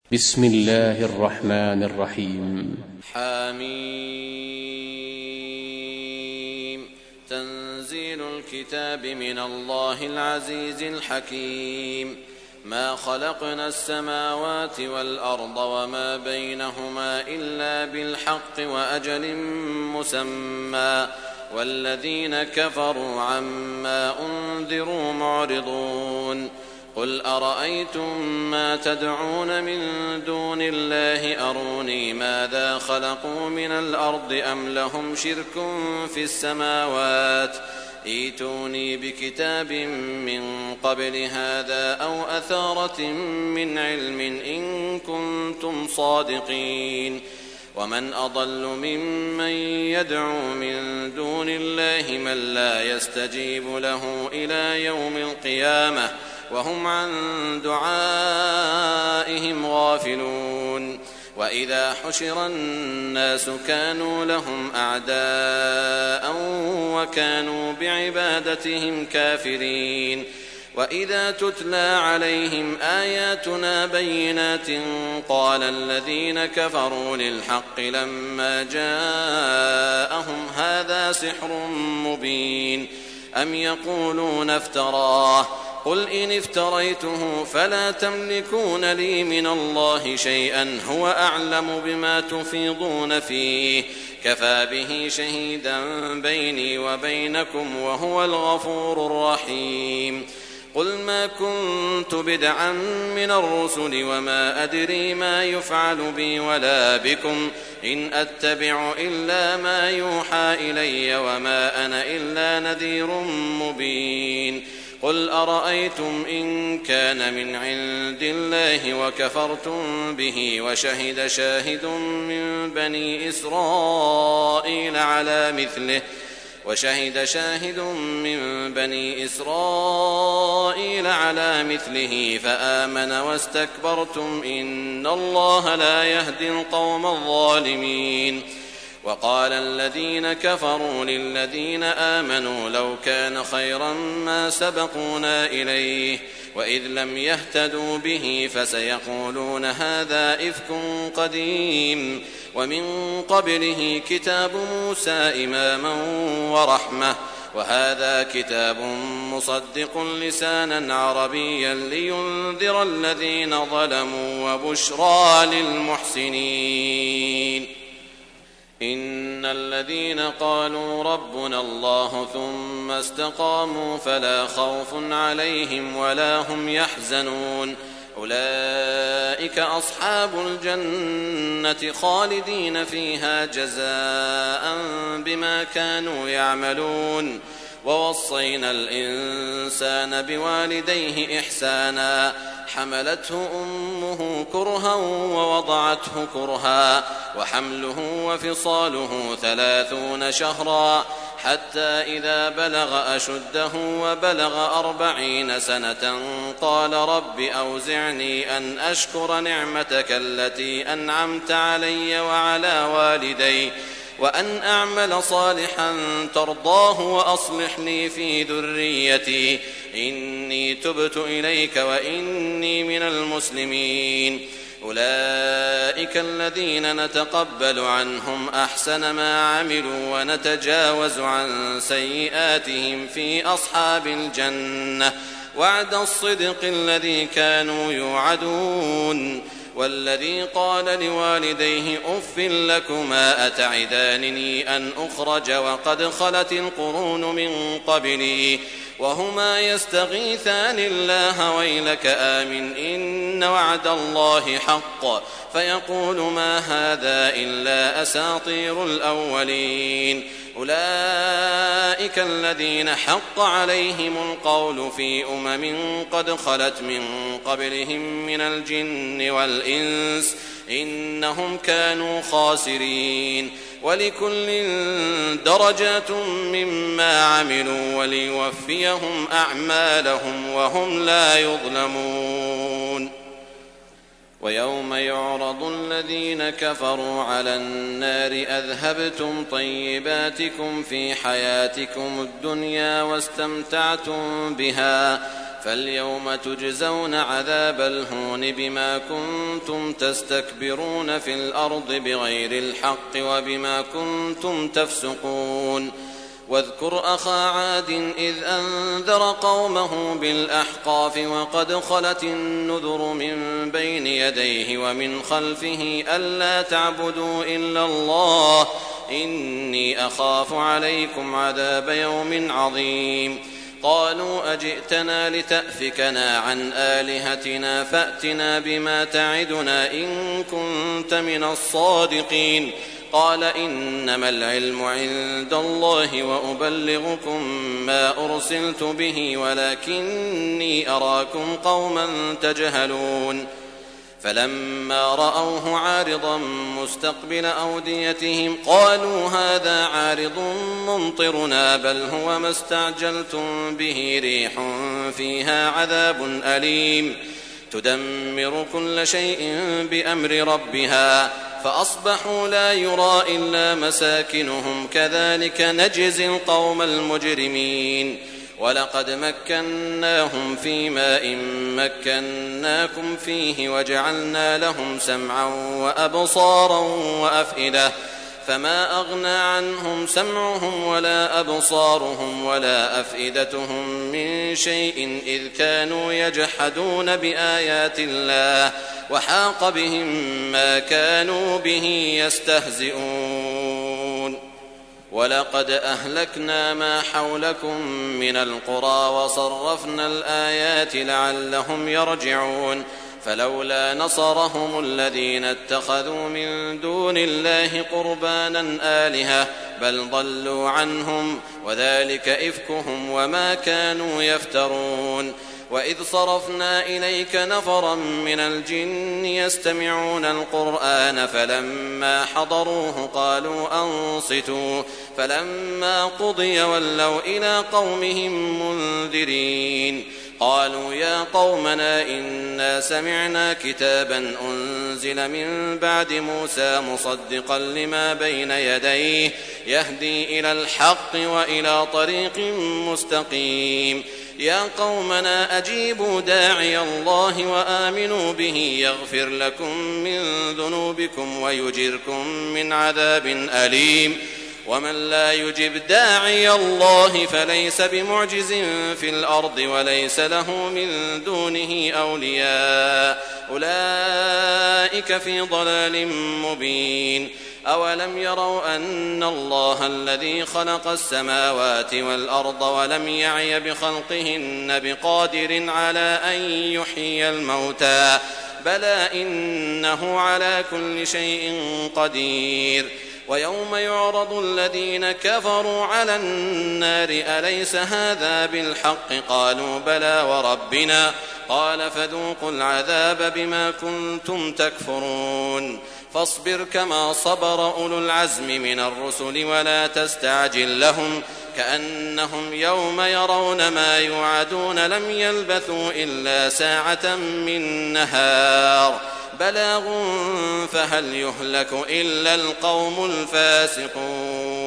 بسم الله الرحمن الرحيم. حميم. تنزيل الكتاب من الله العزيز الحكيم. ما خلقنا السماوات والأرض وما بينهما إلا بالحق وأجل مسمى، والذين كفروا عما أنذروا معرضون. قل أرأيتم ما تدعون من دون الله أروني ماذا خلقوا من الأرض أم لهم شرك في السماوات، ائتوني بكتاب من قبل هذا أو أثارة من علم إن كنتم صادقين. ومن أضل ممن يدعو من دون الله من لا يستجيب له إلى يوم القيامة وهم عن دعائهم غافلون. وإذا حشر الناس كانوا لهم أعداء وكانوا بعبادتهم كافرين. وإذا تتلى عليهم آياتنا بينات قال الذين كفروا للحق لما جاءهم هذا سحر مبين أم يقولون افتراه قل إن افتريته فلا تملكون لي من الله شيئا هو أعلم بما تفيضون فيه كفى به شهيدا بيني وبينكم وهو الغفور الرحيم. قل ما كنت بدعا من الرسل وما أدري ما يفعل بي ولا بكم إن أتبع إلا ما يوحى إلي وما أنا إلا نذير مبين. قل أرأيتم إن كان من عند الله وكفرتم به وشهد شاهد من بني إسرائيل على مثله فآمن واستكبرتم إن الله لا يهدي القوم الظالمين. وقال الذين كفروا للذين آمنوا لو كان خيرا ما سبقونا إليه وإذ لم يهتدوا به فسيقولون هذا إفك قديم ومن قبله كتاب موسى إماما ورحمة وهذا كتاب مصدق لسانا عربيا لينذر الذين ظلموا وبشرى للمحسنين. إن الذين قالوا ربنا الله ثم استقاموا فلا خوف عليهم ولا هم يحزنون أولئك أصحاب الجنة خالدين فيها جزاء بما كانوا يعملون. ووصينا الإنسان بوالديه إحسانا حملته أمه كرها ووضعته كرها وحمله وفصاله 30 شهرا حتى إذا بلغ أشده وبلغ 40 سنة قال رب أوزعني أن أشكر نعمتك التي أنعمت علي وعلى والدي وأن أعمل صالحا ترضاه وأصلح لي في ذريتي إني تبت إليك وإني من المسلمين. أولئك الذين نتقبل عنهم أحسن ما عملوا ونتجاوز عن سيئاتهم في أصحاب الجنة وعد الصدق الذي كانوا يوعدون. والذي قال لوالديه أف لكما أتعدانني أن أخرج وقد خلت القرون من قبلي وهما يستغيثان الله ويلك آمن إن وعد الله حق فيقول ما هذا إلا أساطير الأولين. أولئك الذين حق عليهم القول في قد خلت من قبلهم من الجن والإنس إنهم كانوا خاسرين. ولكل درجات مما عملوا وليوفيهم أعمالهم وهم لا يظلمون. ويوم يعرض الذين كفروا على النار أذهبتم طيباتكم في حياتكم الدنيا واستمتعتم بها فاليوم تجزون عذاب الهون بما كنتم تستكبرون في الأرض بغير الحق وبما كنتم تفسقون واذكر أخا عاد إذ أنذر قومه بالأحقاف وقد خلت النذر من بين يديه ومن خلفه ألا تعبدوا إلا الله إني أخاف عليكم عذاب يوم عظيم قالوا أجئتنا لتأفكنا عن آلهتنا فأتنا بما تعدنا إن كنت من الصادقين قال إنما العلم عند الله وأبلغكم ما أرسلت به ولكني أراكم قوما تجهلون فلما رأوه عارضا مستقبل أوديتهم قالوا هذا عارض ممطرنا بل هو ما استعجلتم به ريح فيها عذاب أليم تدمر كل شيء بأمر ربها فأصبحوا لا يرى إلا مساكنهم كذلك نجزي القوم المجرمين ولقد مكناهم في ماء مكناكم فيه وجعلنا لهم سمعا وأبصارا وأفئدة فما أغنى عنهم سمعهم ولا أبصارهم ولا أفئدتهم من شيء إذ كانوا يجحدون بآيات الله وحاق بهم ما كانوا به يستهزئون ولقد أهلكنا ما حولكم من القرى وصرفنا الآيات لعلهم يرجعون فلولا نصرهم الذين اتخذوا من دون الله قربانا آلهة بل ضلوا عنهم وذلك إفكهم وما كانوا يفترون وإذ صرفنا إليك نفرا من الجن يستمعون القرآن فلما حضروه قالوا أنصتوا فلما قضي ولوا إلى قومهم منذرين قالوا يا قومنا إنا سمعنا كتابا أنزل من بعد موسى مصدقا لما بين يديه يهدي إلى الحق وإلى طريق مستقيم يا قومنا أجيبوا داعي الله وآمنوا به يغفر لكم من ذنوبكم ويجركم من عذاب أليم ومن لا يجب داعي الله فليس بمعجز في الأرض وليس له من دونه أولياء أولئك في ضلال مبين أولم يروا أن الله الذي خلق السماوات والأرض ولم يعي بخلقهن بقادر على أن يحيي الموتى بلى إنه على كل شيء قدير ويوم يعرض الذين كفروا على النار أليس هذا بالحق قالوا بلى وربنا قال فذوقوا العذاب بما كنتم تكفرون فاصبر كما صبر أولو العزم من الرسل ولا تستعجل لهم كأنهم يوم يرون ما يوعدون لم يلبثوا إلا ساعة من نهار بلاغ فهل يهلك إلا القوم الفاسقون